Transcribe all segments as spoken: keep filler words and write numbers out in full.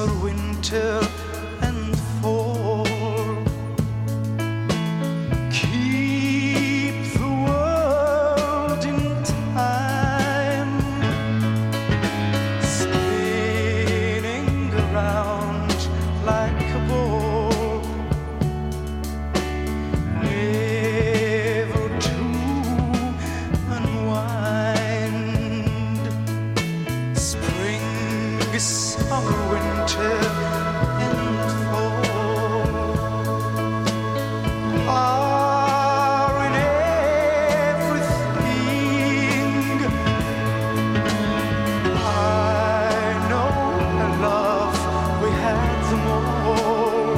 summer, winter, and fall. Keep the world in time, spinning around like a ball, never to unwind. Spring, summer, winter, and fall are in everything. I know and love, we had them all.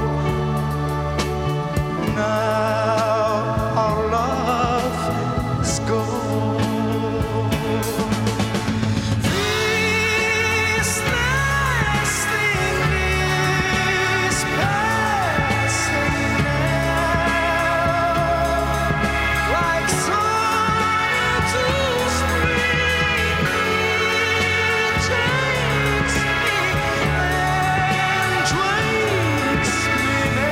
Now our love is gone. This last thing is passing now, like summer to spring. Takes me and wakes me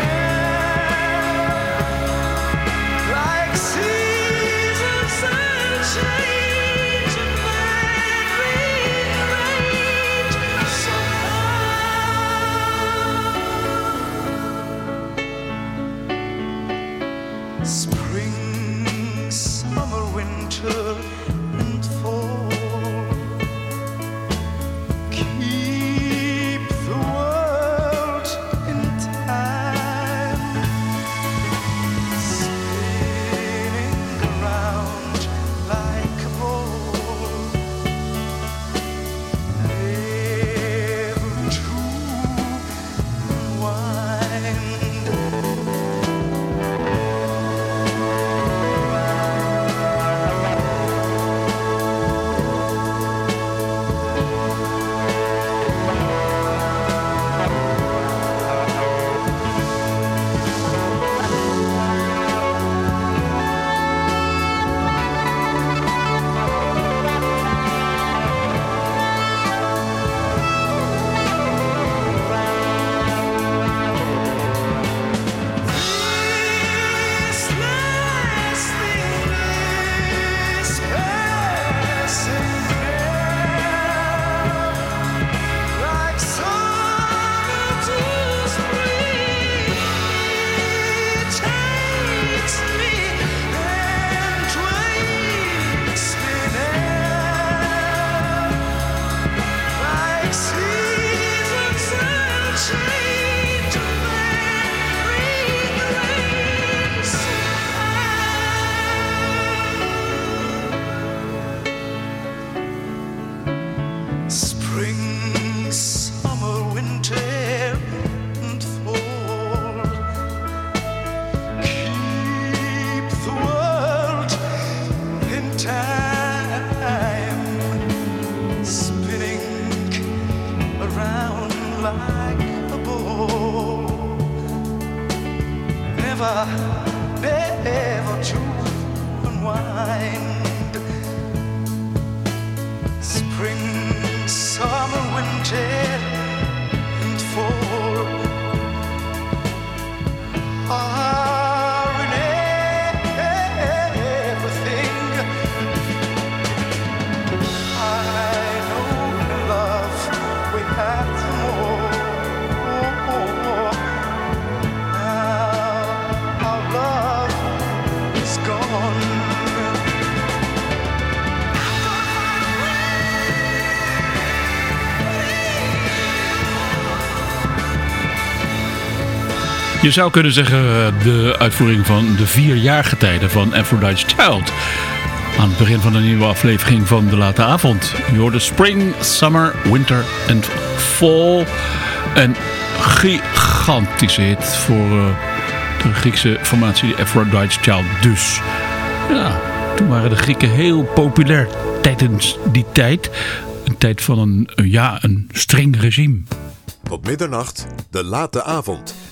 now, like seasons that change and then rearrange somehow. Spring, summer, winter, and fall. Keep the world in time, spinning around like a ball, never to unwind. This last thing is passing now, like summer to spring. Takes me and wakes me now, like seasons that change and then rearrange somehow. Spring, summer, winter, and fall. Keep the world in time, spinning around like a ball, never, never to unwind. Spring, summer, winter, and fall are in everything. I know love, we had them all. Now our love is gone. Je zou kunnen zeggen de uitvoering van de vierjaargetijden van Aphrodite's Child. Aan het begin van een nieuwe aflevering van De Late Avond. Je hoorde Spring, Summer, Winter en Fall. Een gigantische hit voor uh, de Griekse formatie Aphrodite's Child dus. Ja, toen waren de Grieken heel populair tijdens die tijd. Een tijd van een, ja, een streng regime. Tot middernacht, De Late Avond.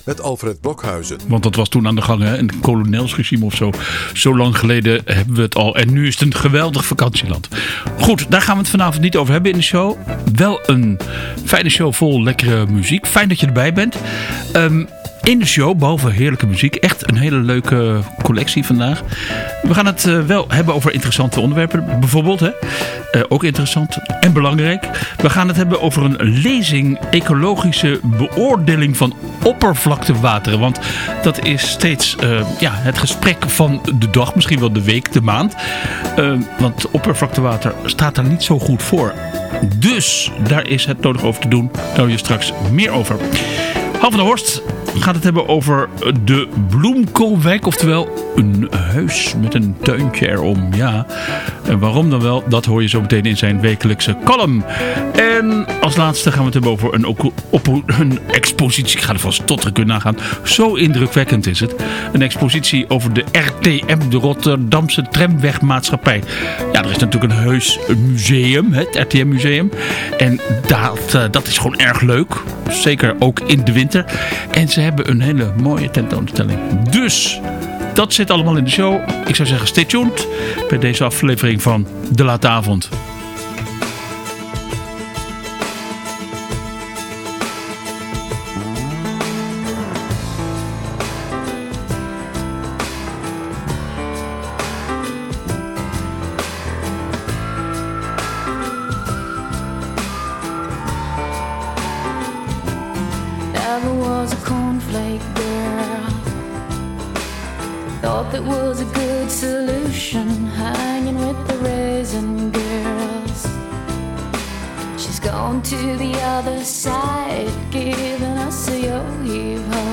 met Alfred Blokhuizen. Want dat was toen aan de gang, hè? Een kolonelsregime of zo. Zo lang geleden hebben we het al. En nu is het een geweldig vakantieland. Goed, daar gaan we het vanavond niet over hebben in de show. Wel een fijne show vol lekkere muziek. Fijn dat je erbij bent. Um, In de show, behalve heerlijke muziek, echt een hele leuke collectie vandaag. We gaan het uh, wel hebben over interessante onderwerpen. Bijvoorbeeld, hè? Uh, ook interessant en belangrijk. We gaan het hebben over een lezing ecologische beoordeling van oppervlaktewateren. Want dat is steeds uh, ja, het gesprek van de dag, misschien wel de week, de maand. Uh, want oppervlaktewater staat daar niet zo goed voor. Dus daar is het nodig over te doen. Daar hoor je straks meer over. Han van der Horst gaat het hebben over de Bloemkoolwijk. Oftewel een huis met een tuintje erom. Ja, en waarom dan wel? Dat hoor je zo meteen in zijn wekelijkse column. En als laatste gaan we het hebben over een, op, op, een expositie. Ik ga ervan stotteren kunnen nagaan. Zo indrukwekkend is het. Een expositie over de R T M, de Rotterdamse Tramwegmaatschappij. Ja, er is natuurlijk een heus museum, het R T M museum. En dat, uh, dat is gewoon erg leuk. Zeker ook in de winter. En ze hebben een hele mooie tentoonstelling. Dus dat zit allemaal in de show. Ik zou zeggen, stay tuned bij deze aflevering van De Late Avond. That was a good solution, hanging with the raisin girls. She's gone to the other side, giving us a yo-yo.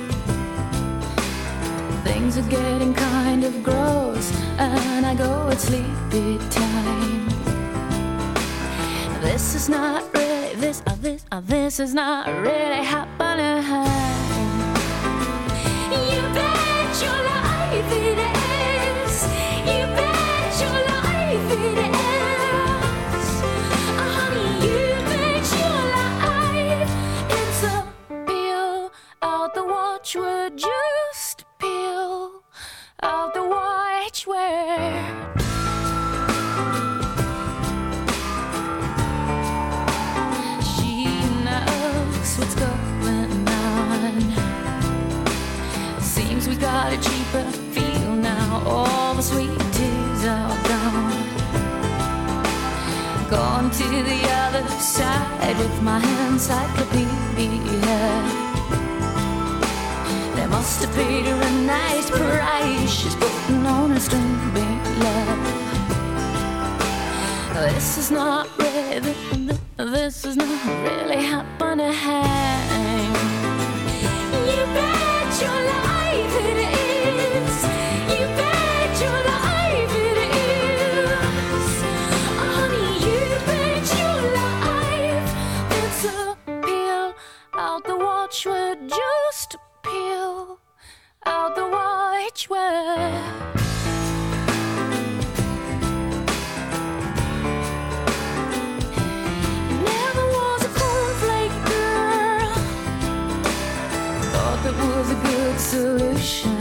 Things are getting kind of gross, and I go at sleepy time. This is not really, this, uh, this, uh, this is not really happening. You bet your life it is. You bet your life it is. Oh, honey, you bet your life. It's a peel out the watchword. Just peel out the watchword. She knows what's going on. Seems we got a cheaper feel now. All the sweet teas are gone. Gone to the other side with my encyclopedia. They must have paid her a nice price. She's putting on a string love. This is not really, this is not really happening. You bet your life it is. You bet your life it is. Oh, honey, you bet your life. It's a peel out the watchword. Just peel out the watchword. Never was a cornflake girl. Thought that was a good solution.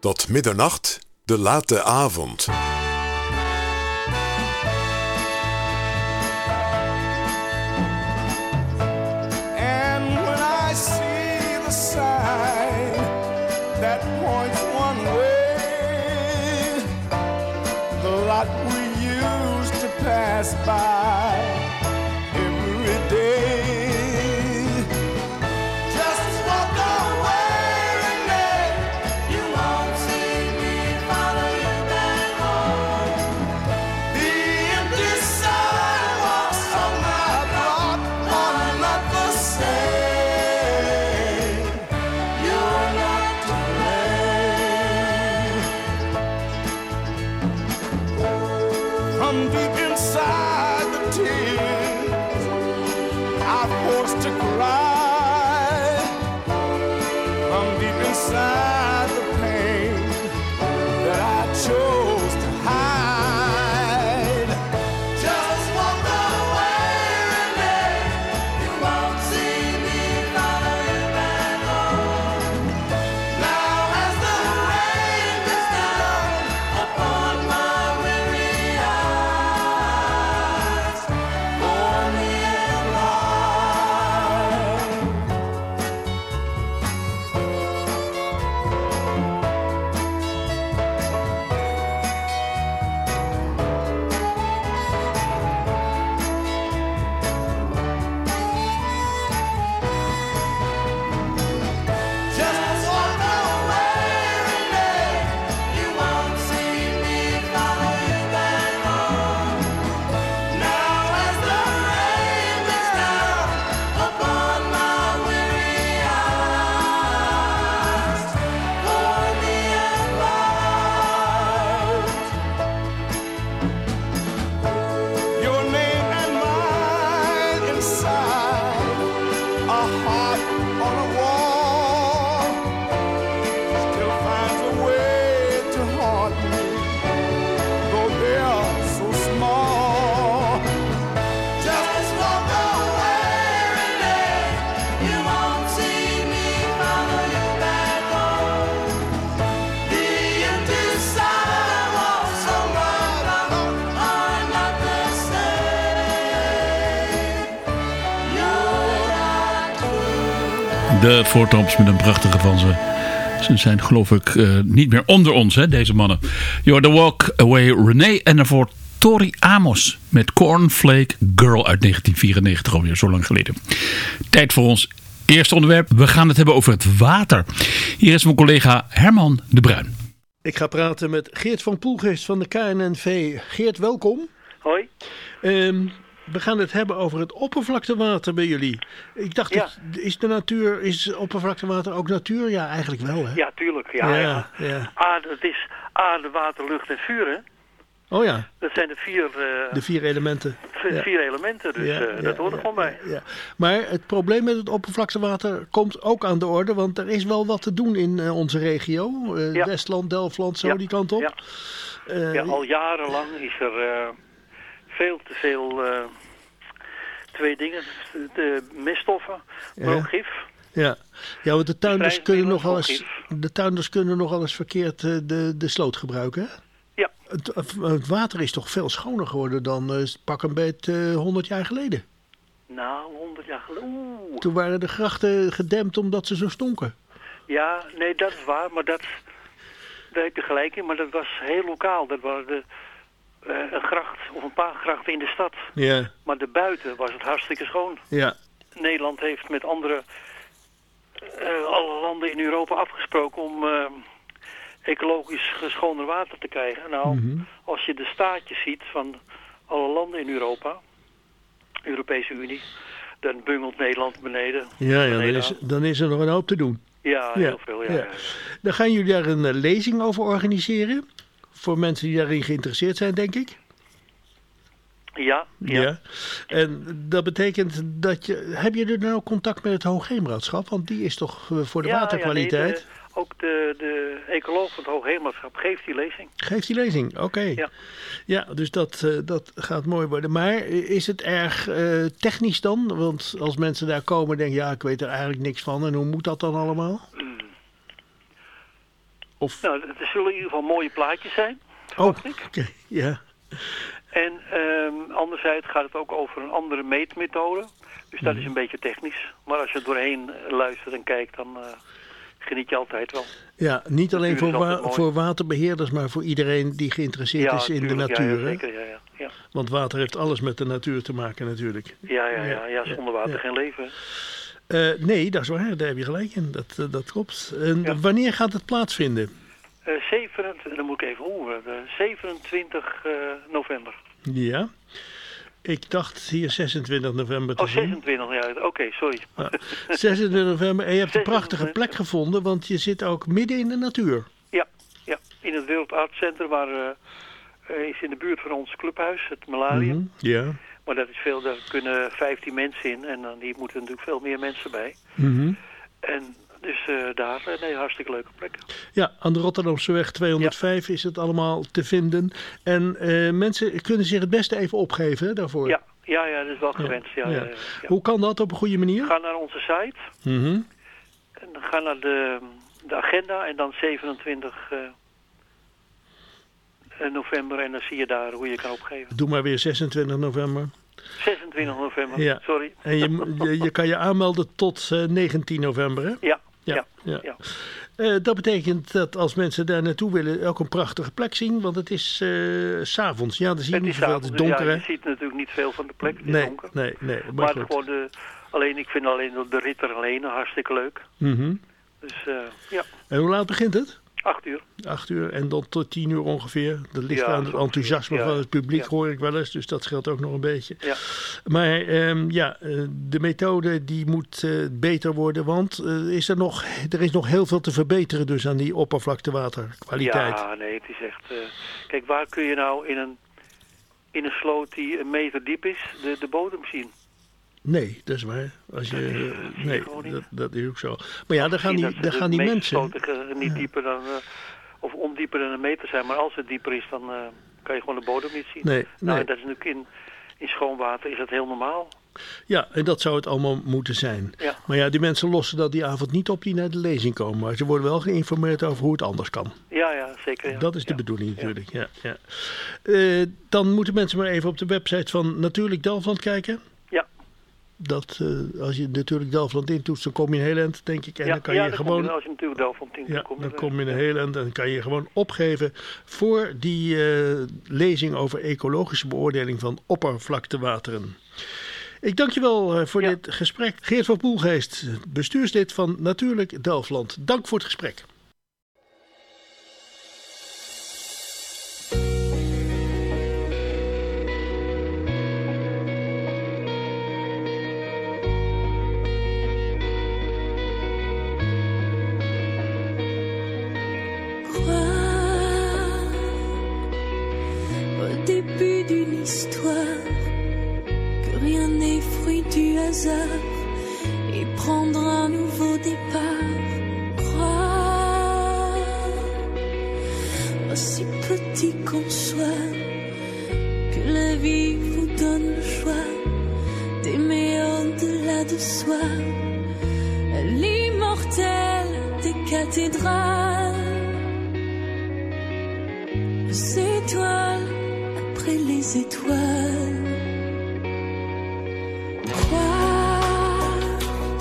Tot middernacht, de late avond. And when I see the sign that points one way, the lot we used to pass by every day, just walk away, Renee. You won't see me follow you back home. The empty sidewalks of my block are not the same. You're not to blame. From deep inside the tears I'm forced to cry, from deep inside the pain that I chose to hide. Just walk away, Renee. You won't see me follow you back home. Now as the rain is down upon my weary eyes, for me and life. Just walk away, Renee. You won't see me follow you back home. Now as the rain is down upon my weary eyes, for me and life. Your name and mine inside a heart on a wall still finds a way to haunt me, though they are so small. Just walk away, Renee. You won't see me follow you back home. The empty sidewalks of my block are not the same. You're not to De Voortramps met een prachtige van ze. Ze zijn geloof ik uh, niet meer onder ons, hè, deze mannen. You're the Walk Away Renee en daarvoor Tori Amos met Cornflake Girl uit negentien vierennegentig, alweer zo lang geleden. Tijd voor ons eerste onderwerp. We gaan het hebben over het water. Hier is mijn collega Herman de Bruin. Ik ga praten met Geert van Poelgeest van de K N N V. Geert, welkom. Hoi. Ehm, we gaan het hebben over het oppervlaktewater bij jullie. Ik dacht, Ja. dat, is de natuur, is oppervlaktewater ook natuur? Ja, eigenlijk wel, hè? Ja, tuurlijk. Ja, ja. ja. ja. Aarde, het is aarde, water, lucht en vuur, hè? Oh ja, Dat zijn de vier, eh, de vier elementen. v- ja. vier elementen, dus Ja, eh, ja, dat hoort er ja, gewoon bij. ja, ja. Maar het probleem met het oppervlaktewater komt ook aan de orde, want er is wel wat te doen in eh, onze regio. Eh, Ja. Westland, Delftland, zo Ja, die kant op. Ja. Eh, Ja, al jarenlang is er eh, veel te veel, eh, twee dingen, de meststoffen, maar Ja. ook gif. Ja, ja, want de tuinders, kunnen Prijsmiddelen nogal eens, voor gif. de tuinders kunnen nogal eens verkeerd eh, de, de sloot gebruiken. Hè? Ja, Het, het water is toch veel schoner geworden dan eh, pak een beet eh, honderd jaar geleden. nou, honderd jaar geleden. Oeh. Toen waren de grachten gedempt omdat ze zo stonken. Ja, nee, dat is waar, maar dat, daar heb je gelijk in, maar dat was heel lokaal. Dat waren de, eh, een gracht of een paar grachten in de stad. Ja, Maar daarbuiten was het hartstikke schoon. ja, Nederland heeft met andere eh, alle landen in Europa afgesproken om eh, ecologisch schoner water te krijgen. Nou, Mhm. als je de staatjes ziet van alle landen in Europa, Europese Unie, dan bungelt Nederland beneden. ja, ja dan, beneden is, aan. dan is er nog een hoop te doen. Ja, heel veel. Ja, ja. ja. Dan gaan jullie daar een eh, lezing over organiseren. Voor mensen die daarin geïnteresseerd zijn, denk ik. Ja, ja. Ja. En dat betekent dat je... Heb je er nou contact met het Hoogheemraadschap? Want die is toch eh, voor de Ja, waterkwaliteit? Ja, nee, de, ook de, de ecoloog van het Hoogheemraadschap geeft die lezing. Geeft die lezing, oké. Ja. Ja, dus dat, eh, dat gaat mooi worden. Maar is het erg eh, technisch dan? Want als mensen daar komen denken, ja, ik weet er eigenlijk niks van. En hoe moet dat dan allemaal? Of... Nou, er zullen in ieder geval mooie plaatjes zijn. Oh, oké, okay. Ja. En um, anderzijds gaat het ook over een andere meetmethode. Dus dat Mm. is een beetje technisch. Maar als je er doorheen luistert en kijkt, dan uh, geniet je altijd wel. Ja, niet alleen voor, Natuur is wa- altijd mooi. voor waterbeheerders, maar voor iedereen die geïnteresseerd Ja, is in de tuurlijk, natuur. Ja, ja, hè? zeker, ja, ja, ja. Want water heeft alles met de natuur te maken natuurlijk. Ja, ja, ja, ja, zonder water ja. geen leven. Uh, nee, dat is waar. Daar heb je gelijk in. Dat, uh, dat klopt. En Ja. wanneer gaat het plaatsvinden? Uh, zevenentwintig, dan moet ik even horen. Uh, zevenentwintig uh, november. Ja. Ik dacht hier zesentwintig november te Oh, zien. zesentwintig, ja. Oké, okay, sorry. Ja, zesentwintig november. En je hebt een prachtige zesentwintig plek gevonden, want je zit ook midden in de natuur. Ja, ja. In het Wereldartscentrum, waar uh, is in de buurt van ons clubhuis, het Malaria. Mm-hmm. Ja. Maar dat is veel, daar kunnen vijftien mensen in en dan hier moeten natuurlijk veel meer mensen bij. Mm-hmm. En dus uh, daar, uh, nee, hartstikke leuke plek. Ja, aan de Rotterdamseweg tweehonderdvijf ja. is het allemaal te vinden. En uh, mensen kunnen zich het beste even opgeven hè, daarvoor. Ja, ja, ja, dat is wel gewenst. Ja. Ja, Ja. ja, ja, ja. Hoe kan dat op een goede manier? Ga naar onze site Mm-hmm. en dan ga naar de, de agenda en dan zevenentwintig uh, november en dan zie je daar hoe je kan opgeven. Doe maar weer zesentwintig november. zesentwintig november, Ja. sorry. En je, je, je kan je aanmelden tot uh, negentien november, hè? Ja, Ja, ja, ja. ja. Uh, dat betekent dat als mensen daar naartoe willen ook een prachtige plek zien, want het is uh, 's avonds. Ja, dan zie je Het niet is zoveel, avonds, het is donker, ja, hè? je ziet natuurlijk niet veel van de plek, het is Nee, donker. nee, nee. Maar, Maar goed. gewoon de, alleen, ik vind alleen de rit er alleen hartstikke leuk. Mhm. Dus uh, ja, En hoe laat begint het? acht uur. Acht uur en dan tot tien uur ongeveer. Dat ligt Ja, aan het zo enthousiasme ongeveer. Ja, van het publiek, ja. hoor ik wel eens. Dus dat scheelt ook nog een beetje. Ja. Maar um, ja, uh, de methode die moet uh, beter worden. Want uh, is er, nog, er is nog heel veel te verbeteren dus aan die oppervlaktewaterkwaliteit. Ja, nee, het is echt... Uh, kijk, waar kun je nou in een, in een sloot die een meter diep is, de, de bodem zien? Nee, dat is waar. Als je, Dat is, uh, uh, zie je nee, gewoon niet. dat, dat is ook zo. Maar ja, dan gaan Misschien die, dat dan de gaan die meeste mensen... sloten, uh, niet Ja. dieper dan... Uh, of ondieper dan een meter zijn, maar als het dieper is, dan uh, kan je gewoon de bodem niet zien. Nee, Nou, nee. en dat is natuurlijk in, in schoon water is dat heel normaal. Ja, en dat zou het allemaal moeten zijn. Ja. Maar ja, die mensen lossen dat die avond niet op die naar de lezing komen. Maar ze worden wel geïnformeerd over hoe het anders kan. Ja, ja, zeker. Ja. Dat is de ja. bedoeling natuurlijk. Ja. Ja, ja. Uh, dan moeten mensen maar even op de website van Natuurlijk Delfland kijken. Ja. Dat, uh, als je Natuurlijk Delfland intoetst, dan kom je een heel eind, denk ik. En ja, dan kan ja, je dan gewoon... kom je, als je natuurlijk Delfland in Ja, kom je dan er- kom je een ja. heel eind en kan je gewoon opgeven voor die uh, lezing over ecologische beoordeling van oppervlaktewateren. Ik dank je wel uh, voor Ja. dit gesprek. Geert van Poelgeest, bestuurslid van Natuurlijk Delfland. Dank voor het gesprek. Au début d'une histoire, que rien n'est fruit du hasard et prendre un nouveau départ. Croire, aussi petit qu'on soit, que la vie vous donne le choix d'aimer au-delà de soi, l'immortel des cathédrales. Les étoiles après les étoiles. Croire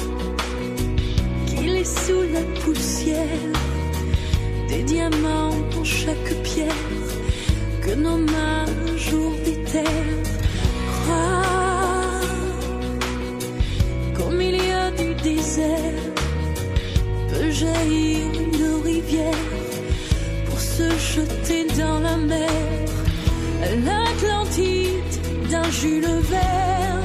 qu'il est sous la poussière, des diamants dans chaque pierre, que nos mains un jour déterrent. Croire qu'au milieu du désert peut jaillir une rivière pour se jeter dans la mer, l'Atlantide d'un Jules Verne,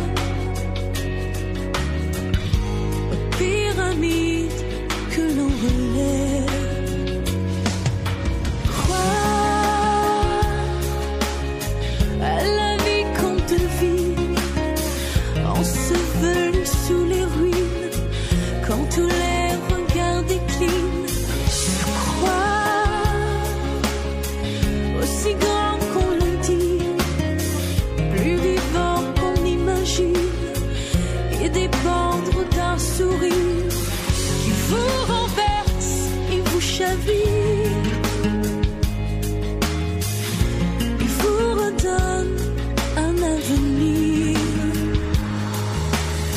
aux pyramides que l'on relève. Croire à la vie qu'on devine, ensevelie sous les ruines, quand tous les regards déclinent. Aussi grand qu'on le dit, plus vivant qu'on imagine, et dépendre d'un sourire qui vous renverse et vous chavire.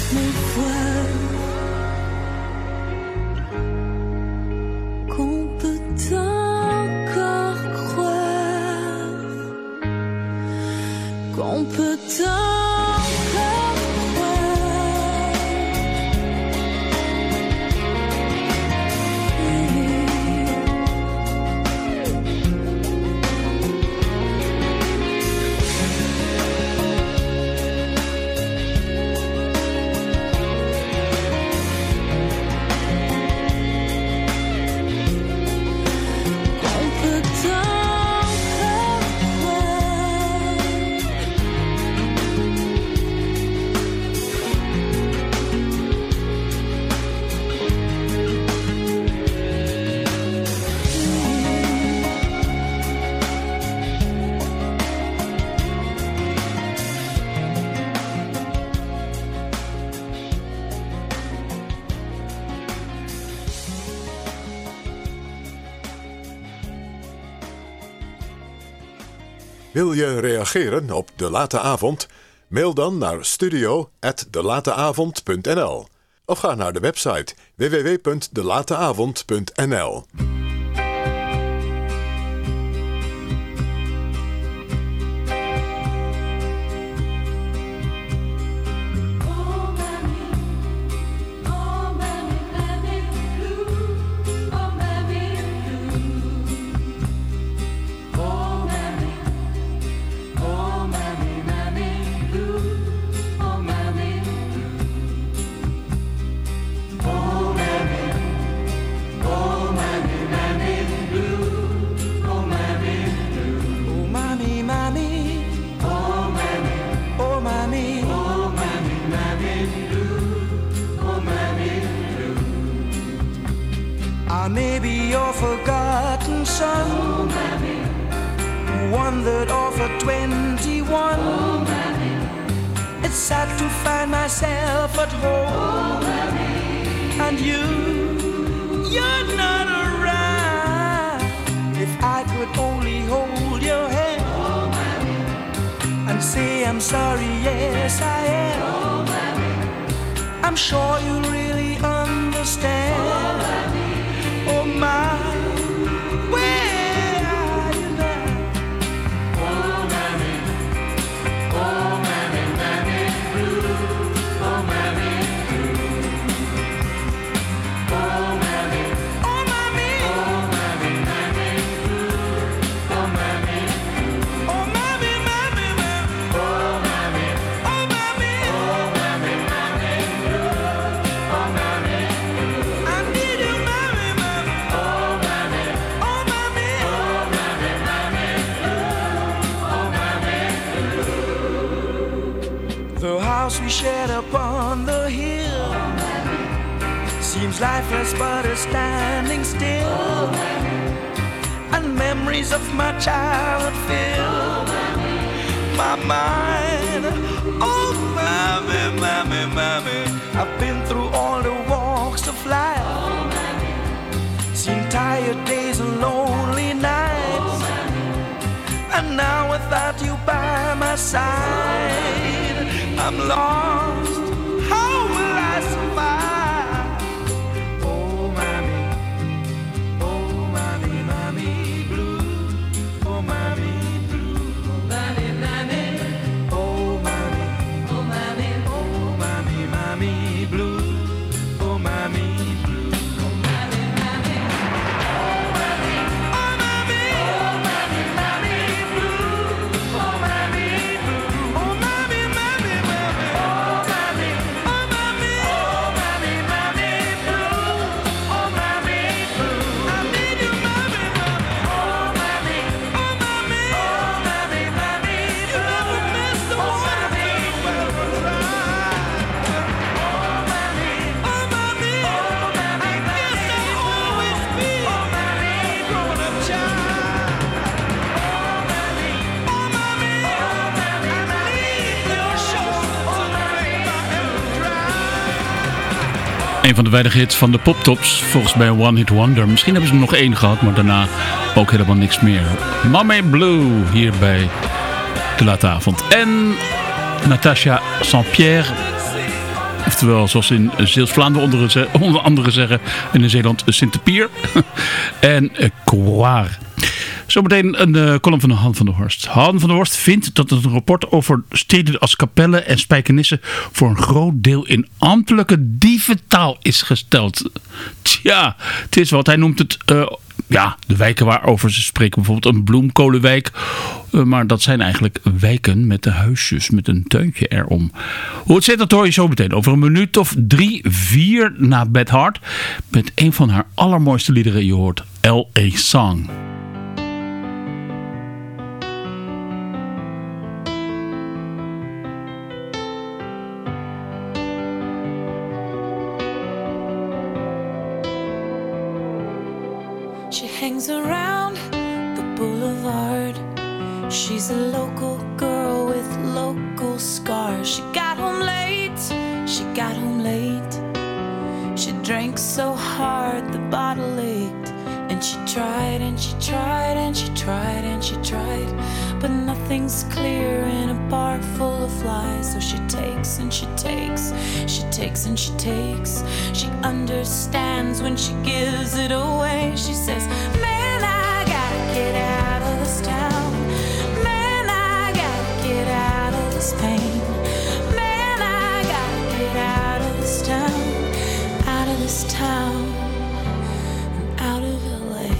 les fois qu'on peut encore croire, qu'on peut encore croire. Wil je reageren op De Late Avond? Mail dan naar studio at delateavond punt n l of ga naar de website w w w punt delateavond punt n l. I may be your forgotten son, oh, who wandered off at twenty-one. Oh, it's sad to find myself at home, oh, and you, you're not around. If I could only hold your hand, oh, and say I'm sorry, yes I am, oh, I'm sure you'll really understand. Oh, oh my, where are you now? Oh mammy, oh mammy, mammy blue, oh mammy blue, oh mammy, oh mammy, oh mammy, mammy blue, oh mammy blue, oh mammy, mammy, mammy, oh mammy, oh mammy, oh mammy, mammy blue, oh mammy blue, I need you, mammy. The house we shared upon the hill, oh, seems lifeless but is standing still, oh, and memories of my childhood fill, oh, my mind. Oh, mammy, mammy, mammy, I've been through all the walks of life, oh, seen tired days and lonely nights, oh, and now without you by my side, I'm lost. How will I survive? Oh, mommy, oh, mommy, mommy blue, oh, mommy blue, oh, mommy, mommy, oh, mommy, oh, mommy, oh, mommy, mommy blue, oh, mommy blue, oh, mommy, mommy, oh, mommy, oh, mommy, oh, mommy, mommy blue, oh, mommy blue, oh, mommy, mommy. Een van de weinige hits van de Poptops, volgens mij een One Hit Wonder. Misschien hebben ze er nog één gehad, maar daarna ook helemaal niks meer. Mammy Blue, hier bij De Late Avond. En Natasha Saint-Pierre, Oftewel, zoals in Zeeuws-Vlaanderen onder, ze- onder andere zeggen. En in Zeeland Sint-Pier. en uh, Kwaar. Zometeen een uh, column van Han van der Horst. Han van der Horst vindt dat het een rapport over steden als Capelle en Spijkenisse voor een groot deel in ambtelijke dieventaal is gesteld. Tja, het is wat. Hij noemt het... Uh, Ja, de wijken waarover ze spreken, bijvoorbeeld een bloemkolenwijk. Uh, maar dat zijn eigenlijk wijken met de huisjes, met een tuintje erom. Hoe het zit, dat hoor je zo meteen. Over een minuut of drie, vier na Beth Hart. Met een van haar allermooiste liederen. Je hoort L A Song. She hangs around the boulevard. She's a local girl with local scars. She got home late, she got home late. She drank so hard the bottle ached. And she tried and she tried and she tried and she tried. But nothing's clear in a bar full of lies. So she takes and she takes, she takes and she takes. She understands when she gives it away. She says, man, I gotta get out of this town. Man, I gotta get out of this pain. Man, I gotta get out of this town. Out of this town. And out of L A.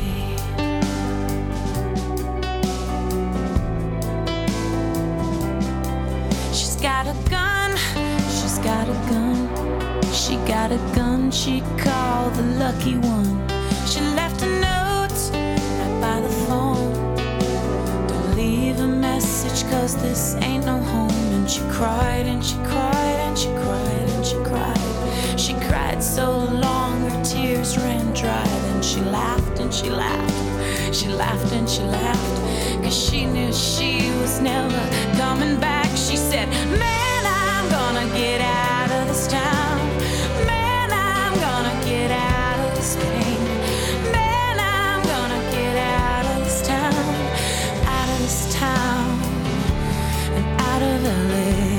She's got a gun, she's got a gun. She got a gun she called the lucky one. She left a note right by the phone. Don't leave a message cause this ain't no home. And she cried and she cried and she cried and she cried. She cried so long her tears ran dry. Then she laughed and she laughed. She laughed and she laughed. Cause she knew she was never coming back. She said, man, I'm gonna get out of this town. Man, I'm gonna get out of this pain. Man, I'm gonna get out of this town. Out of this town. And out of L A.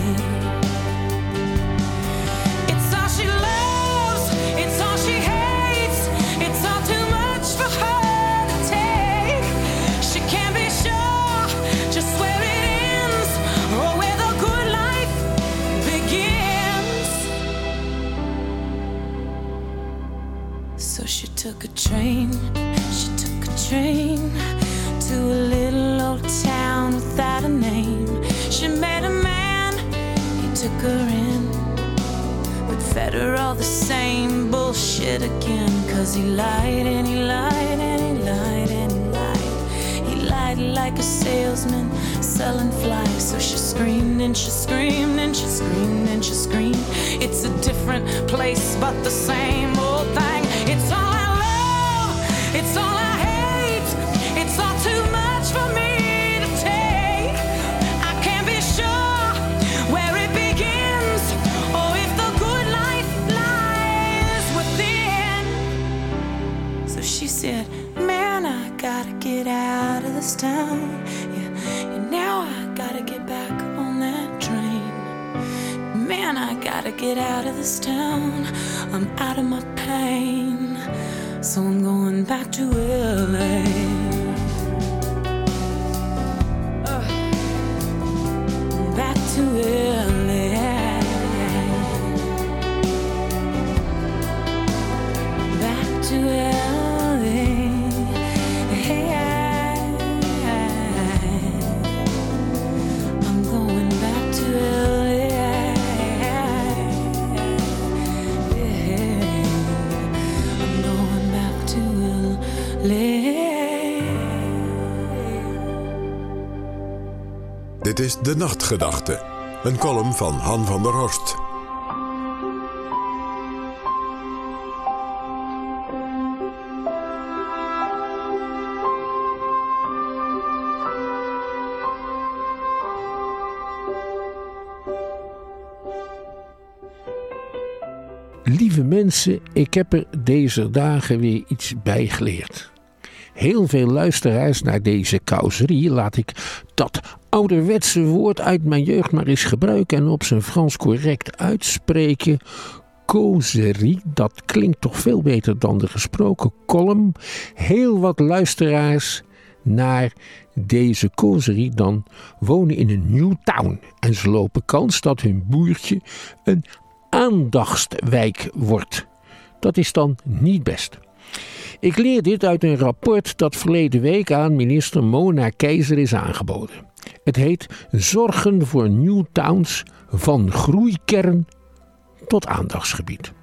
It's all she loves. It's all she hates. It's all too much for her to take. She can't be sure just where it ends or where the good life begins. So she took a train, she took a train to a little old town without a name. She met a man, he took her in, but fed her all the same bullshit again. Cause he lied and he lied and he lied and he lied. He lied like a salesman selling flies. So she screamed and she screamed and she screamed and she screamed. It's a different place but the same old thing. It's all I love, it's all I hate. It's all too much for me to take. I can't be sure where it begins or if the good life lies within. So she said, man, I gotta get out of this town. Yeah, and now I gotta get back on that train. Man, I gotta get out of this town. I'm out of my pain. So I'm going back to L A. Uh, back to L A. Back to L A. I'm going back to L A. I'm going back to L A. Dit is De Nachtgedachte, een column van Han van der Horst. Lieve mensen, ik heb er deze dagen weer iets bij geleerd. Heel veel luisteraars naar deze causerie laat ik dat ouderwetse woord uit mijn jeugd maar eens gebruiken en op zijn Frans correct uitspreken. Causerie, dat klinkt toch veel beter dan de gesproken column. Heel wat luisteraars naar deze causerie dan wonen in een new town. En ze lopen kans dat hun buurtje een aandachtswijk wordt. Dat is dan niet best. Ik leer dit uit een rapport dat verleden week aan minister Mona Keizer is aangeboden. Het heet Zorgen voor New Towns van groeikern tot aandachtsgebied.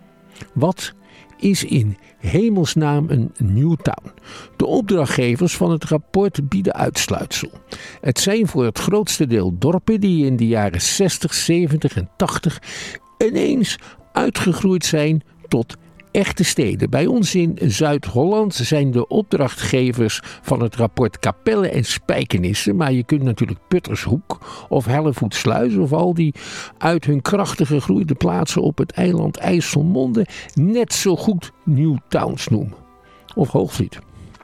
Wat is in hemelsnaam een new town? De opdrachtgevers van het rapport bieden uitsluitsel. Het zijn voor het grootste deel dorpen die in de jaren zestig, zeventig en tachtig ineens uitgegroeid zijn tot echte steden. Bij ons in Zuid-Holland zijn de opdrachtgevers van het rapport Capelle en Spijkenisse, maar je kunt natuurlijk Puttershoek of Hellevoetsluis of al die uit hun krachten gegroeide plaatsen op het eiland IJsselmonde net zo goed new towns noemen. Of Hoogvliet.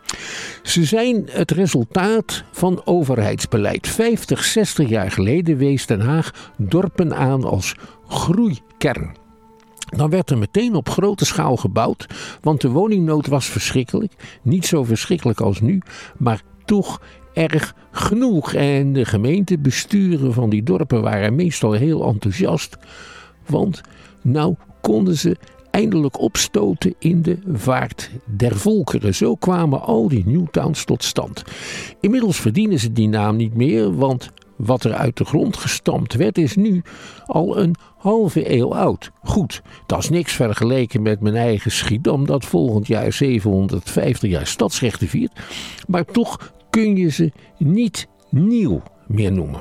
Ze zijn het resultaat van overheidsbeleid. vijftig, zestig jaar geleden wees Den Haag dorpen aan als groeikern. Dan werd er meteen op grote schaal gebouwd, want de woningnood was verschrikkelijk. Niet zo verschrikkelijk als nu, maar toch erg genoeg. En de gemeentebesturen van die dorpen waren meestal heel enthousiast, want nou konden ze eindelijk opstoten in de vaart der volkeren. Zo kwamen al die newtowns tot stand. Inmiddels verdienen ze die naam niet meer, want wat er uit de grond gestampt werd is nu al een halve eeuw oud. Goed, dat is niks vergeleken met mijn eigen Schiedam dat volgend jaar zevenhonderdvijftig jaar stadsrechten viert. Maar toch kun je ze niet nieuw meer noemen.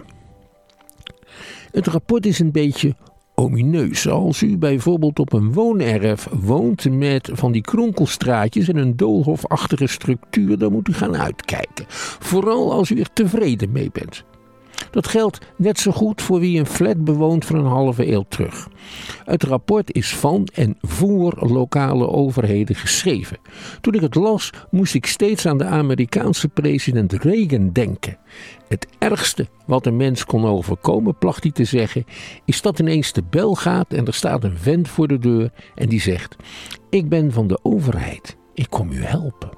Het rapport is een beetje omineus. Als u bijvoorbeeld op een woonerf woont met van die kronkelstraatjes en een doolhofachtige structuur, dan moet u gaan uitkijken. Vooral als u er tevreden mee bent. Dat geldt net zo goed voor wie een flat bewoont van een halve eeuw terug. Het rapport is van en voor lokale overheden geschreven. Toen ik het las, moest ik steeds aan de Amerikaanse president Reagan denken. Het ergste wat een mens kon overkomen, placht hij te zeggen, is dat ineens de bel gaat en er staat een vent voor de deur en die zegt: ik ben van de overheid, ik kom u helpen.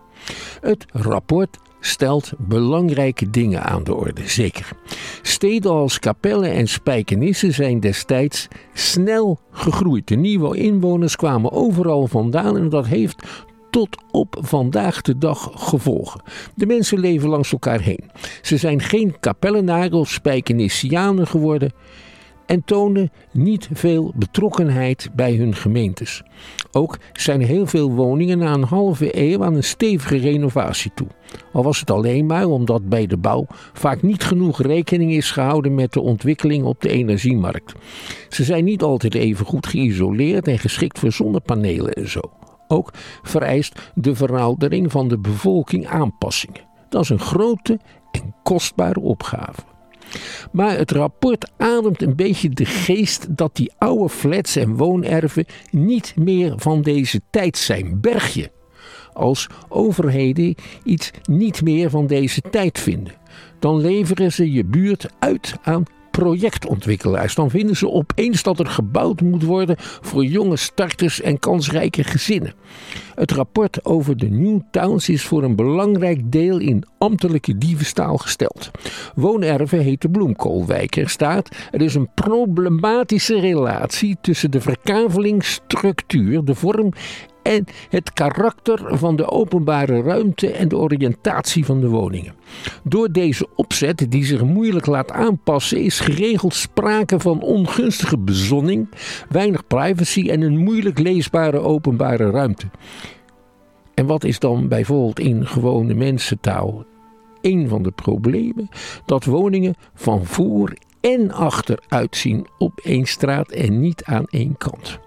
Het rapport stelt belangrijke dingen aan de orde, zeker. Steden als Capelle en Spijkenisse zijn destijds snel gegroeid. De nieuwe inwoners kwamen overal vandaan en dat heeft tot op vandaag de dag gevolgen. De mensen leven langs elkaar heen. Ze zijn geen Capellenaren of Spijkenissianen geworden en tonen niet veel betrokkenheid bij hun gemeentes. Ook zijn heel veel woningen na een halve eeuw aan een stevige renovatie toe. Al was het alleen maar omdat bij de bouw vaak niet genoeg rekening is gehouden met de ontwikkeling op de energiemarkt. Ze zijn niet altijd even goed geïsoleerd en geschikt voor zonnepanelen en zo. Ook vereist de veroudering van de bevolking aanpassingen. Dat is een grote en kostbare opgave. Maar het rapport ademt een beetje de geest dat die oude flats en woonerven niet meer van deze tijd zijn. Berg je als overheden iets niet meer van deze tijd vinden, dan leveren ze je buurt uit aan projectontwikkelaars. Dan vinden ze opeens dat er gebouwd moet worden voor jonge starters en kansrijke gezinnen. Het rapport over de New Towns is voor een belangrijk deel in ambtelijke diefstal gesteld. Woonerven heten bloemkoolwijk. Er staat, er is een problematische relatie tussen de verkavelingsstructuur, de vorm en het karakter van de openbare ruimte en de oriëntatie van de woningen. Door deze opzet, die zich moeilijk laat aanpassen, is geregeld sprake van ongunstige bezonning, weinig privacy en een moeilijk leesbare openbare ruimte. En wat is dan bijvoorbeeld in gewone mensentaal een van de problemen? Dat woningen van voor en achter uitzien op één straat en niet aan één kant.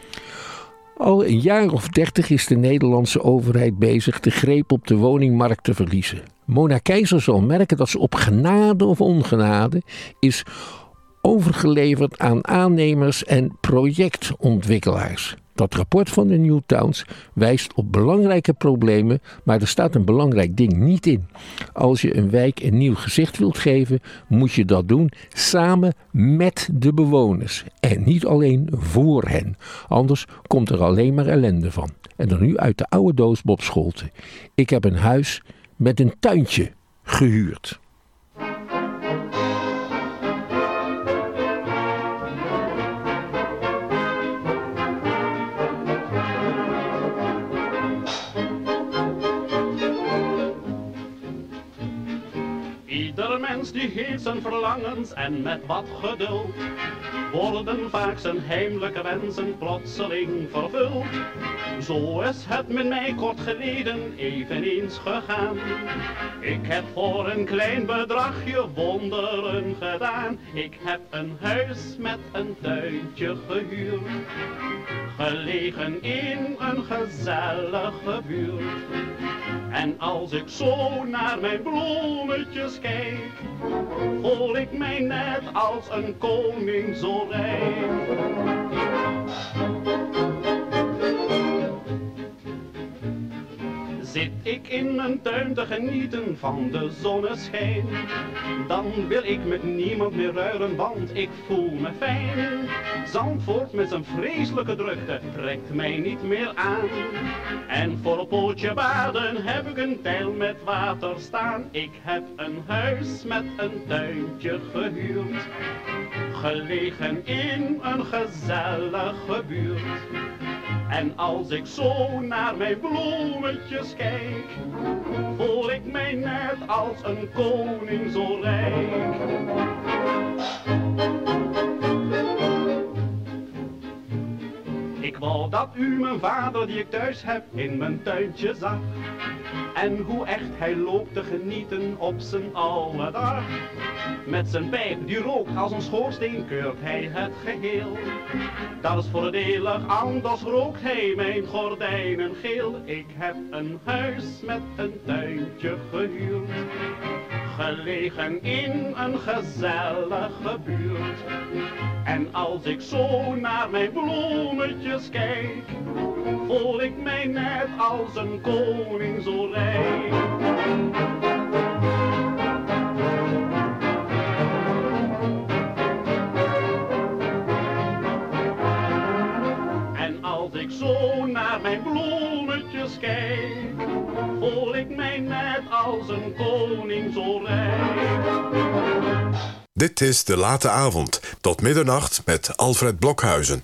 Al een jaar of dertig is de Nederlandse overheid bezig de greep op de woningmarkt te verliezen. Mona Keizer zal merken dat ze op genade of ongenade is overgeleverd aan aannemers en projectontwikkelaars. Dat rapport van de Newtowns wijst op belangrijke problemen, maar er staat een belangrijk ding niet in. Als je een wijk een nieuw gezicht wilt geven, moet je dat doen samen met de bewoners en niet alleen voor hen. Anders komt er alleen maar ellende van. En dan nu uit de oude doos Bob Scholten. Ik heb een huis met een tuintje gehuurd. Ieder mens die heeft zijn verlangens en met wat geduld worden vaak zijn heimelijke wensen plotseling vervuld. Zo is het met mij kort geleden eveneens gegaan. Ik heb voor een klein bedragje wonderen gedaan. Ik heb een huis met een tuintje gehuurd, gelegen in een gezellige buurt. En als ik zo naar mijn bloemetjes kijk, voel ik mij net als een koning zo rijk. Zit ik in mijn tuin te genieten van de zonneschijn, dan wil ik met niemand meer ruilen, want ik voel me fijn. Zandvoort met zijn vreselijke drukte trekt mij niet meer aan. En voor een pootje baden heb ik een teil met water staan. Ik heb een huis met een tuintje gehuurd, gelegen in een gezellige buurt. En als ik zo naar mijn bloemetjes kijk, voel ik mij net als een koning zo rijk. Ik wou dat u mijn vader die ik thuis heb in mijn tuintje zag, en hoe echt hij loopt te genieten op zijn oude dag. Met zijn pijp die rookt als een schoorsteen keurt hij het geheel. Dat is voordelig, anders rookt hij mijn gordijnen geel. Ik heb een huis met een tuintje gehuurd, gelegen in een gezellige buurt. En als ik zo naar mijn bloemetjes kijk, voel ik mij net als een koning zo rijk. En als ik zo naar mijn bloemetjes kijk, voel ik mij net als een koning zo rijk. Dit is De Late Avond, tot middernacht met Alfred Blokhuizen.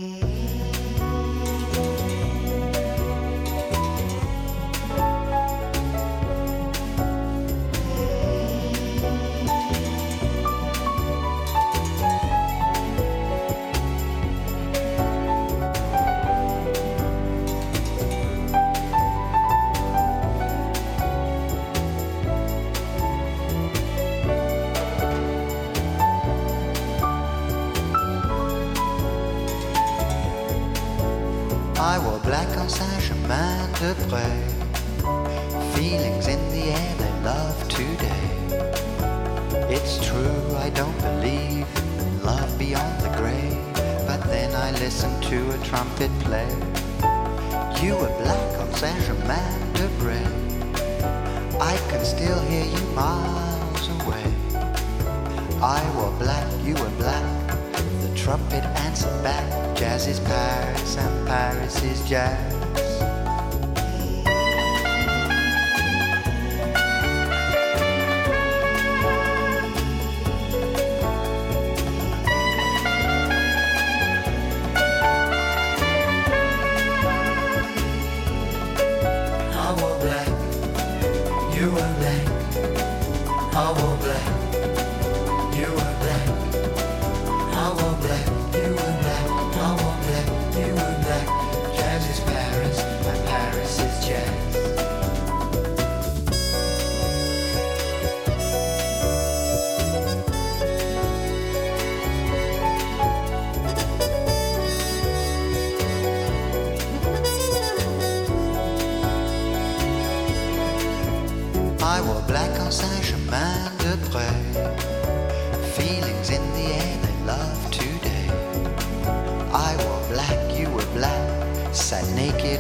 I wore black on Saint-Germain-de-Prés. Feelings in the air they love today. It's true, I don't believe in love beyond the grave, but then I listened to a trumpet play. You were black on Saint-Germain-de-Prés. I can still hear you miles away. I wore black, you were black. The trumpet answered back. Jazz is Paris and Paris is jazz. I wore black, you were black. I wore black, you were black. I wore black, you were black. I wore black, you were black. Jazz is Paris, and Paris is jazz. I wore black on Saint-Germain-de-Prés. Feelings in the air they love today. I wore black, you were black.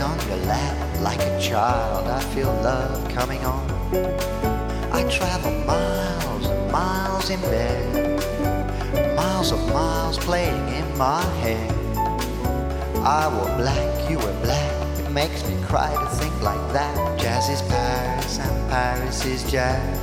on your lap like a child. I feel love coming on. I travel miles and miles in bed, miles of miles playing in my head. I wore black, you were black. It makes me cry to think like that. Jazz is Paris and Paris is jazz.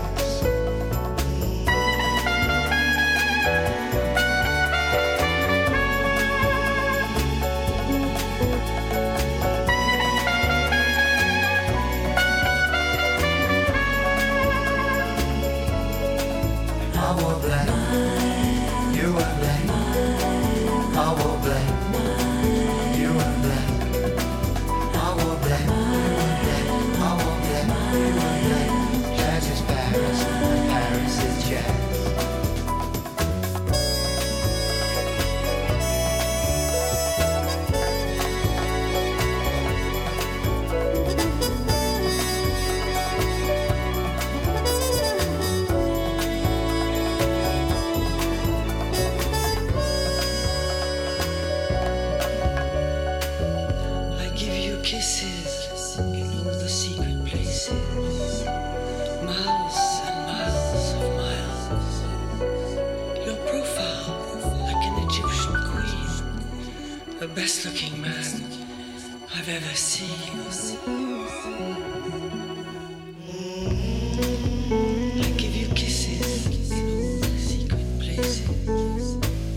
Best looking man I've ever seen. I give you kisses in all the secret places.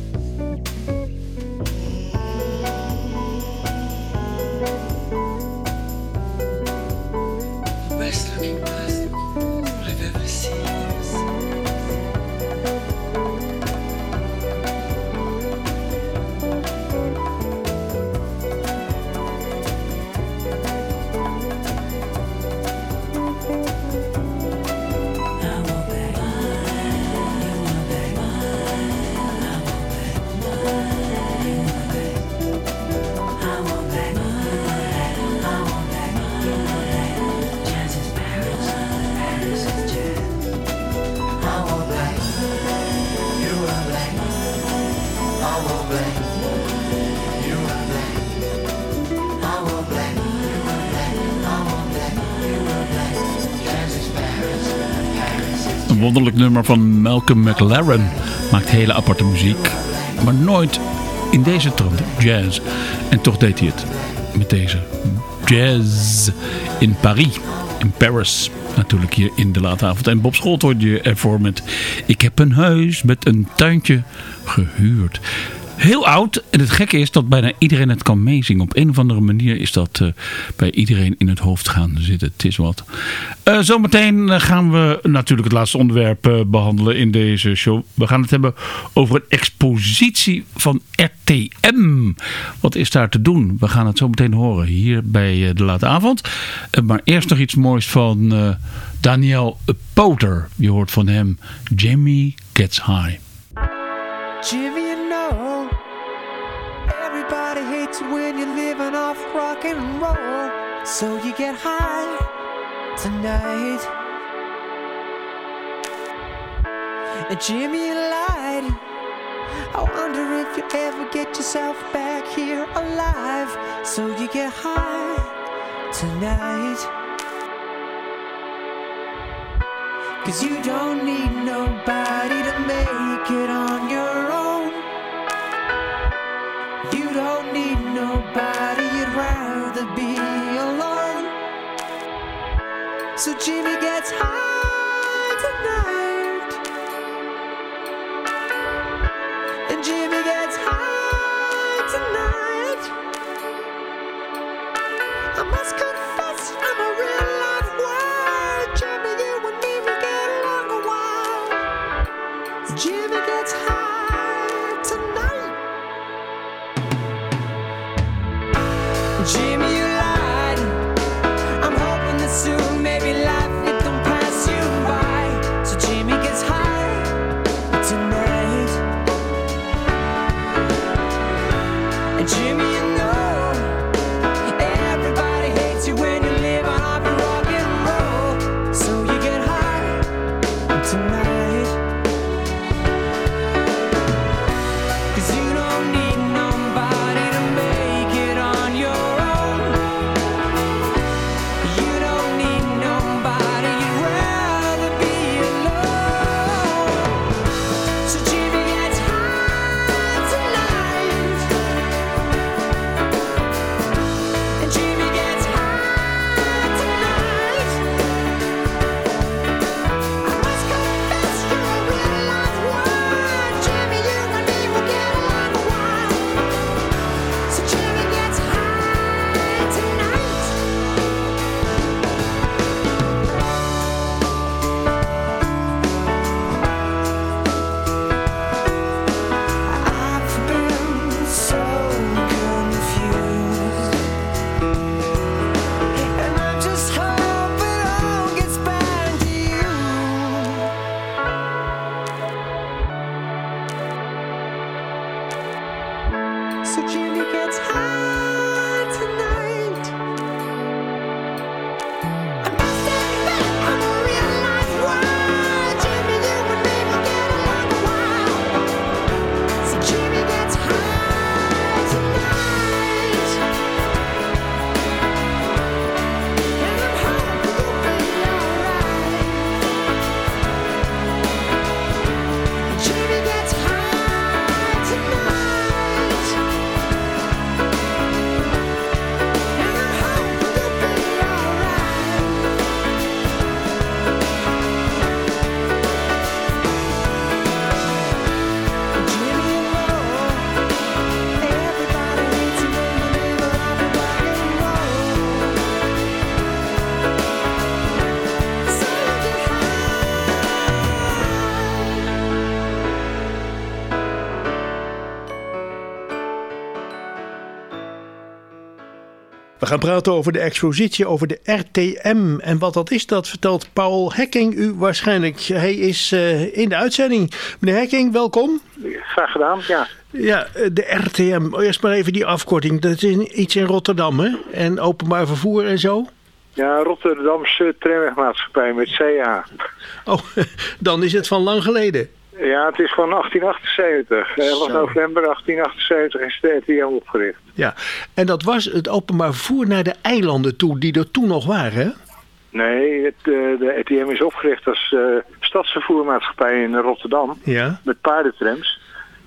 Best looking man I've ever seen. Een wonderlijk nummer van Malcolm McLaren. Maakt hele aparte muziek, maar nooit in deze trant, jazz. En toch deed hij het met deze Jazz in Paris, in Paris. Natuurlijk hier in de late avond. En Bob Scholten hoorde je ervoor met Ik heb een huis met een tuintje gehuurd. Heel oud. En het gekke is dat bijna iedereen het kan meezingen. Op een of andere manier is dat uh, bij iedereen in het hoofd gaan zitten. Het is wat. Uh, zometeen gaan we natuurlijk het laatste onderwerp uh, behandelen in deze show. We gaan het hebben over een expositie van R T M. Wat is daar te doen? We gaan het zo meteen horen hier bij uh, de late avond. Uh, maar eerst nog iets moois van uh, Daniel Powter. Je hoort van hem Jimmy Gets High. Jimmy, you know, everybody hates you when you're living off rock and roll. So you get high tonight. And Jimmy, you lied. I wonder if you ever get yourself back here alive. So you get high tonight. 'Cause you don't need nobody to make it on your own. You don't need nobody, you'd rather be alone. So Jimmy gets high tonight. And Jimmy gets high tonight. I must confess I'm a real life wild. Jimmy, you and me will get along a while. Jimmy gets high tonight. Jimmy, you lied. I'm hoping that soon maybe life it don't pass you by. So Jimmy gets high tonight. And Jimmy, you know, everybody hates you when you live on off your rock and roll. So you get high tonight. 'Cause you don't need nobody to make it on your own. We gaan praten over de expositie, over de R T M. En wat dat is, dat vertelt Paul Hekking u waarschijnlijk. Hij is uh, in de uitzending. Meneer Hekking, welkom. Graag gedaan, ja. Ja, de R T M. Eerst maar even die afkorting. Dat is iets in Rotterdam, hè? En openbaar vervoer en zo? Ja, Rotterdamse Tramwegmaatschappij met C A. Oh, dan is het van lang geleden. Ja, het is van achttien achtenzeventig. elf november achttien achtenzeventig is de R T M opgericht. Ja, en dat was het openbaar vervoer naar de eilanden toe, die er toen nog waren, hè? Nee, het, uh, de R T M is opgericht als uh, stadsvervoermaatschappij in Rotterdam. Ja. Met paardentrams.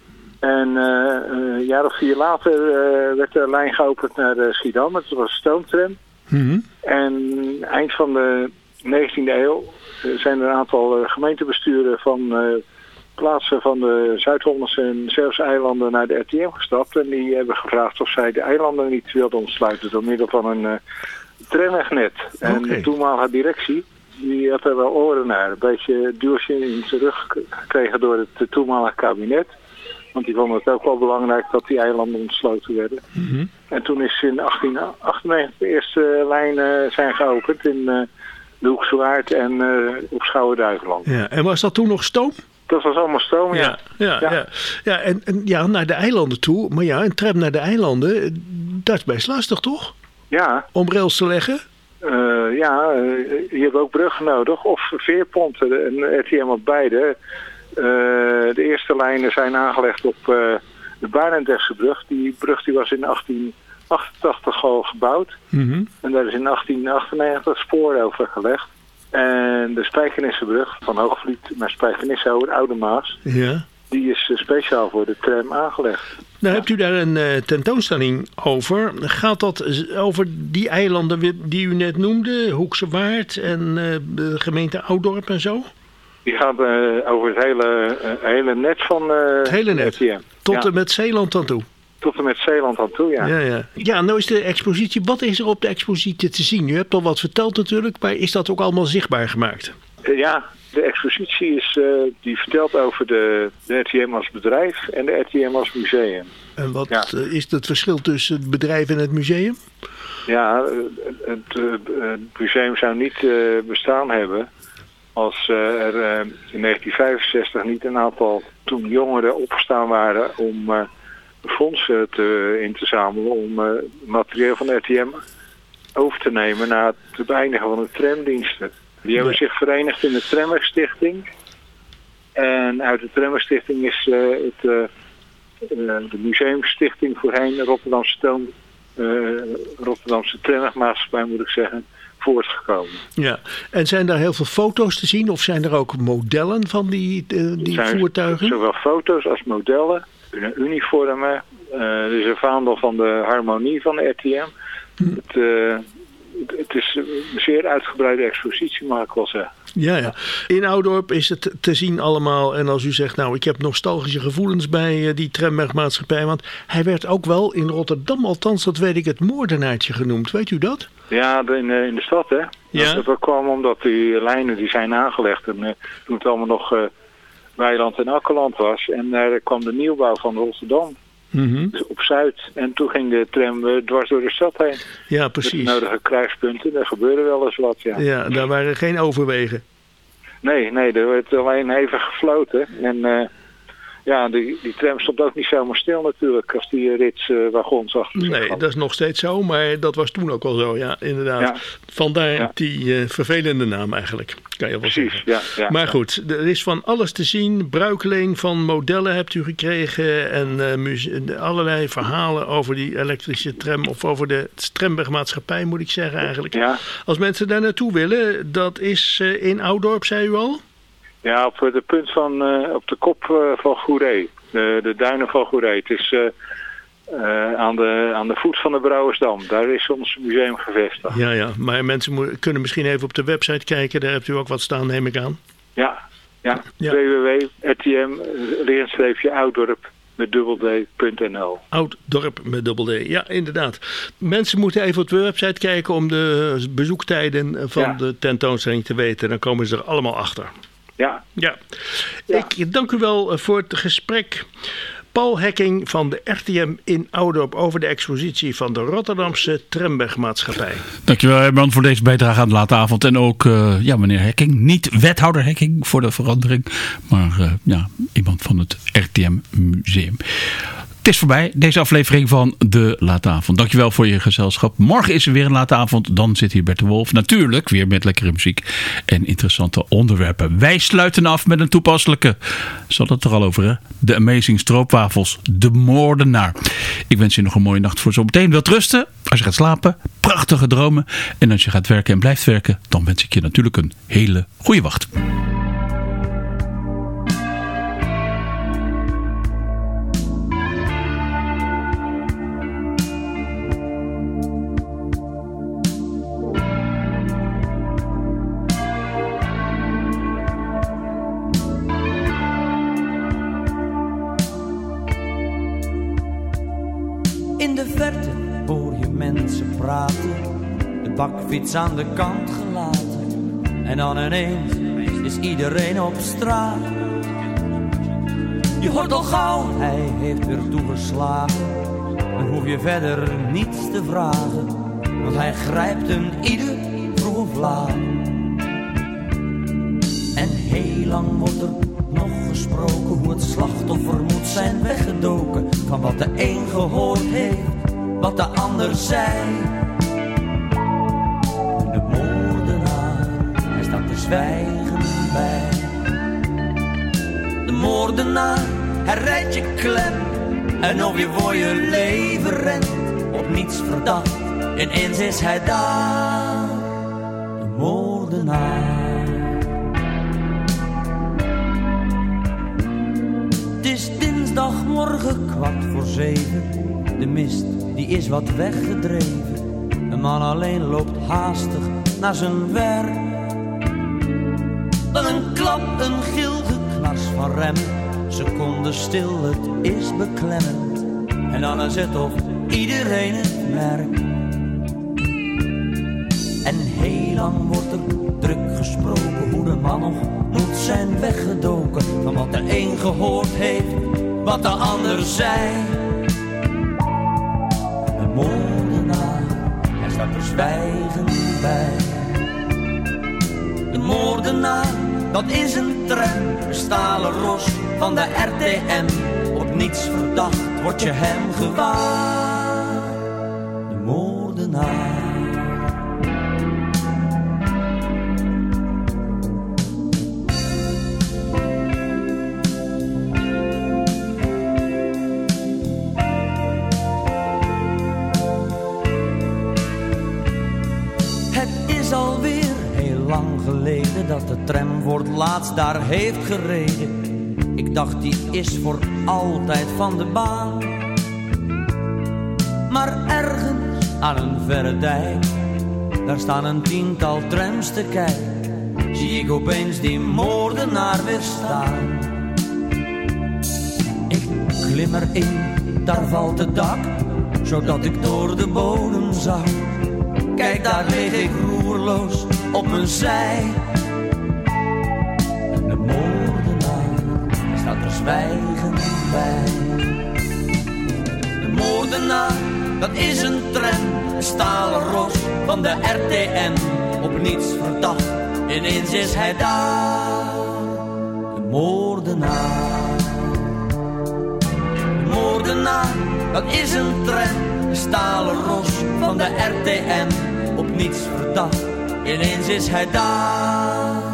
En uh, een jaar of vier later uh, werd de lijn geopend naar uh, Schiedam. Het was een stoomtram. Mm-hmm. En eind van de negentiende eeuw uh, zijn er een aantal uh, gemeentebesturen van uh, plaatsen van de Zuid-Hollandse en Zeeuwse eilanden naar de R T M gestapt. En die hebben gevraagd of zij de eilanden niet wilden ontsluiten door middel van een uh, tramwegnet. En Okay. de toenmalige directie, die had er wel oren naar. Een beetje een duwtje in zijn rug gekregen door het toenmalige kabinet. Want die vonden het ook wel belangrijk dat die eilanden ontsloten werden. Mm-hmm. En toen is in achttien achtennegentig de eerste lijnen uh, zijn geopend in uh, de Hoekse Waard en uh, op Schouwen-Duiveland. Ja, en was dat toen nog stoom? Dat was allemaal stoom, ja. Ja, ja, ja. ja. ja en, en ja, naar de eilanden toe. Maar ja, een tram naar de eilanden, dat is best lastig, toch? Ja. Om rails te leggen? Uh, ja, uh, je hebt ook bruggen nodig. Of veerponten, en R T M op beide. Uh, de eerste lijnen zijn aangelegd op uh, de Barendrechtse brug. Die brug die was in achttien achtentachtig al gebouwd. Mm-hmm. En daar is in achttien achtennegentig spoor over gelegd. En de Spijkenissebrug van Hoogvliet naar Spijkenisse over Oude Maas. Ja. Die is uh, speciaal voor de tram aangelegd. Nou, hebt u daar een uh, tentoonstelling over. Gaat dat over die eilanden die u net noemde? Hoekse Waard en uh, de gemeente Ouddorp en zo? Die gaat uh, over het hele, uh, hele net van uh, het hele net. R T M. Tot ja. en met Zeeland aan toe. Tot en met Zeeland aan toe, ja. Ja, ja. Ja, nou is de expositie. Wat is er op de expositie te zien? U hebt al wat verteld natuurlijk, maar is dat ook allemaal zichtbaar gemaakt? Uh, ja, de expositie is, uh, die vertelt over de, de R T M als bedrijf en de R T M als museum. En wat ja. uh, is het verschil tussen het bedrijf en het museum? Ja, het, uh, het museum zou niet uh, bestaan hebben als uh, er uh, in negentien vijfenzestig niet een aantal toen jongeren opgestaan waren om uh, fondsen te, in te zamelen om uh, materieel van de R T M over te nemen na het beëindigen van de tramdiensten. Die hebben zich verenigd in de Tramwegstichting. En uit de Tramwegstichting is uh, het, uh, uh, de Museumstichting voorheen Rotterdamse, Toon, uh, Rotterdamse Tramwegmaatschappij moet ik zeggen, voortgekomen. Ja, en zijn daar heel veel foto's te zien of zijn er ook modellen van die, uh, die zijn voertuigen? Zowel foto's als modellen, uniformen. Uh, er is een vaandel van de harmonie van de R T M. Hm. Het, uh, het is een zeer uitgebreide expositie, mag ik wel zeggen. Ja, ja. In Ouddorp is het te zien allemaal. En als u zegt, nou, ik heb nostalgische gevoelens bij die tramwegmaatschappij. Want hij werd ook wel in Rotterdam, althans, dat weet ik, het moordenaartje genoemd. Weet u dat? Ja, in, in de stad, hè. Ja. Dat, dat kwam omdat die lijnen die zijn aangelegd. En uh, toen het allemaal nog uh, weiland en akkerland was. En daar uh, kwam de nieuwbouw van Rotterdam. Mm-hmm. Dus op Zuid. En toen ging de tram uh, dwars door de stad heen. Ja, precies. Met de nodige kruispunten. Daar gebeurde wel eens wat, ja. Ja, daar waren geen overwegen. Nee, nee, er werd alleen even gefloten. En uh, ja, die, die tram stond ook niet zomaar stil natuurlijk als die ritswagons uh, achter zich Nee, had. dat is nog steeds zo, maar dat was toen ook al zo, ja, inderdaad. Ja. Vandaar ja. die uh, vervelende naam eigenlijk, kan je wel Precies, zeggen. ja, ja, maar ja. goed, er is van alles te zien. Bruikleen van modellen hebt u gekregen en uh, muse- allerlei verhalen over die elektrische tram of over de tramwegmaatschappij, moet ik zeggen eigenlijk. Ja. Als mensen daar naartoe willen, dat is uh, in Ouddorp, zei u al? Ja, op de punt van, uh, op de kop uh, van Goeree. De, de duinen van Goeree. Het is uh, uh, aan, de, aan de voet van de Brouwersdam. Daar is ons museum gevestigd. Ja, ja, maar mensen mo- kunnen misschien even op de website kijken. Daar hebt u ook wat staan, neem ik aan. Ja, ja. Ja. w w w punt r t m streepje ouddorp met dubbel d punt n l. Ouddorp met dubbel D, ja inderdaad. Mensen moeten even op de website kijken om de bezoektijden van Ja. de tentoonstelling te weten. Dan komen ze er allemaal achter. Ja. Ja. Ik dank u wel voor het gesprek. Paul Hekking van de R T M in Oudorp over de expositie van de Rotterdamse Tremwegmaatschappij. Dankjewel Herman voor deze bijdrage aan de late avond. En ook uh, ja, meneer Hekking, niet wethouder Hekking voor de verandering, maar uh, ja, iemand van het R T M Museum. Het is voorbij, deze aflevering van de Late Avond. Dankjewel voor je gezelschap. Morgen is er weer een Late Avond. Dan zit hier Bert de Wolf. Natuurlijk weer met lekkere muziek en interessante onderwerpen. Wij sluiten af met een toepasselijke. Zal het er al over, hè? De Amazing Stroopwafels. De Moordenaar. Ik wens je nog een mooie nacht voor zometeen. Wilt rusten? Als je gaat slapen, prachtige dromen. En als je gaat werken en blijft werken, dan wens ik je natuurlijk een hele goede wacht. In de verte hoor je mensen praten, de bakfiets aan de kant gelaten. En dan ineens is iedereen op straat. Je hoort al gauw, hij heeft weer toegeslagen. Dan hoef je verder niets te vragen, want hij grijpt hem ieder vroeg of laat. En heel lang wordt er nog gesproken hoe het slachtoffer moet zijn weggedoken. Van wat de een gehoord heeft, wat de ander zei. De moordenaar, hij staat te zwijgen bij. De moordenaar, hij rijdt je klem. En of je voor je leven rent, op niets verdacht. Ineens is hij daar, de moordenaar. Het is dinsdagmorgen kwart voor zeven. De mist die is wat weggedreven. Een man alleen loopt haastig naar zijn werk. Dan een klap, een gil, geknars van remmen. Seconde stil, het is beklemmend. En dan is het of iedereen het merkt. En heel lang wordt er druk gesproken hoe de man nog moet zijn weggedoken. Van wat de een gehoord heeft, wat de ander zei. De moordenaar, hij staat er zwijgend bij. De moordenaar, dat is een tram, een stalen ros van de R T M. Op niets verdacht word je hem gewaar. De moordenaar. Dat de tram voor het laatst daar heeft gereden. Ik dacht die is voor altijd van de baan. Maar ergens aan een verre dijk, daar staan een tiental trams te kijken. Zie ik opeens die moordenaar weer staan. Ik klim erin, daar valt het dak, zodat ik door de bodem zak. Kijk, daar lig ik roerloos op mijn zij. De moordenaar staat er zwijgend bij. De moordenaar, dat is een tram, een stalen ros van de R T M. Op niets verdacht, ineens is hij daar. De moordenaar. De moordenaar, dat is een tram, een stalen ros van de R T M. Op niets verdacht, ineens is hij daar.